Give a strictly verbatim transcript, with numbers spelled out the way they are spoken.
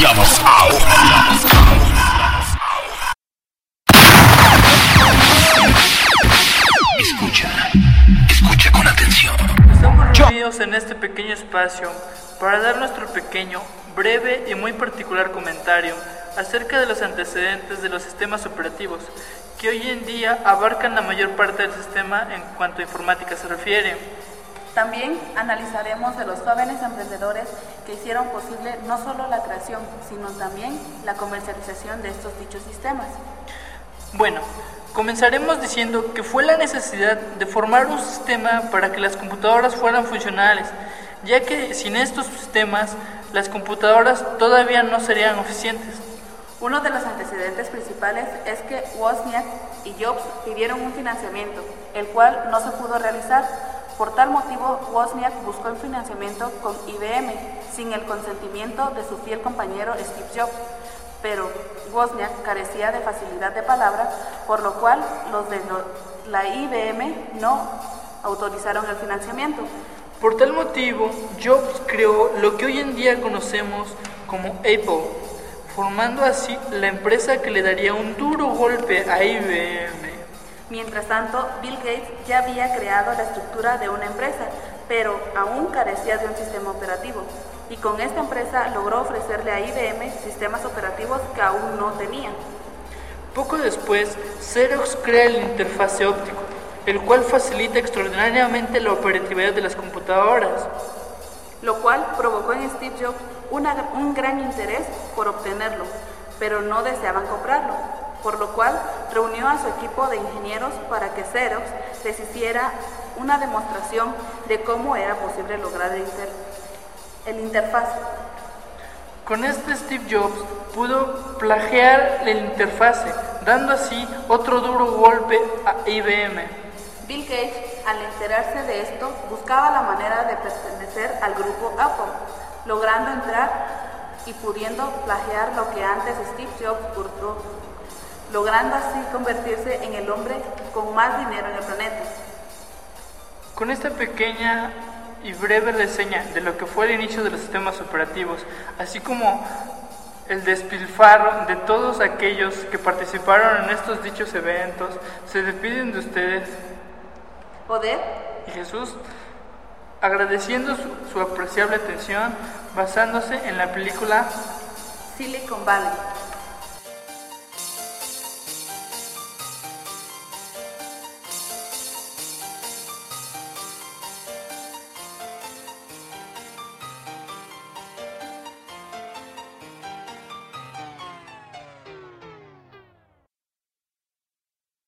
Estamos out. Escucha, escucha con atención. Estamos reunidos en este pequeño espacio para dar nuestro pequeño, breve y muy particular comentario acerca de los antecedentes de los sistemas operativos que hoy en día abarcan la mayor parte del sistema en cuanto a informática se refiere. También analizaremos de los jóvenes emprendedores que hicieron posible no solo la creación, sino también la comercialización de estos dichos sistemas. Bueno, comenzaremos diciendo que fue la necesidad de formar un sistema para que las computadoras fueran funcionales, ya que sin estos sistemas las computadoras todavía no serían eficientes. Uno de los antecedentes principales es que Wozniak y Jobs pidieron un financiamiento, el cual no se pudo realizar. Por tal motivo, Wozniak buscó el financiamiento con I B M, sin el consentimiento de su fiel compañero Steve Jobs. Pero Wozniak carecía de facilidad de palabra, por lo cual los de la I B M no autorizaron el financiamiento. Por tal motivo, Jobs creó lo que hoy en día conocemos como Apple, formando así la empresa que le daría un duro golpe a I B M. Mientras tanto, Bill Gates ya había creado la estructura de una empresa, pero aún carecía de un sistema operativo. Y con esta empresa logró ofrecerle a I B M sistemas operativos que aún no tenía. Poco después, Xerox crea el interfase óptico, el cual facilita extraordinariamente la operatividad de las computadoras, lo cual provocó en Steve Jobs una, un gran interés por obtenerlo, pero no deseaban comprarlo, por lo cual reunió a su equipo de ingenieros para que Xerox les hiciera una demostración de cómo era posible lograr el, inter, el interfaz. Con este Steve Jobs pudo plagiar el interfase, dando así otro duro golpe a I B M. Bill Gates, al enterarse de esto, buscaba la manera de pertenecer al grupo Apple, logrando entrar y pudiendo plagiar lo que antes Steve Jobs hurtó, logrando así convertirse en el hombre con más dinero en el planeta. Con esta pequeña y breve reseña de lo que fue el inicio de los sistemas operativos, así como el despilfarro de todos aquellos que participaron en estos dichos eventos, se despiden de ustedes, Poder y Jesús, agradeciendo su, su apreciable atención, basándose en la película Silicon Valley.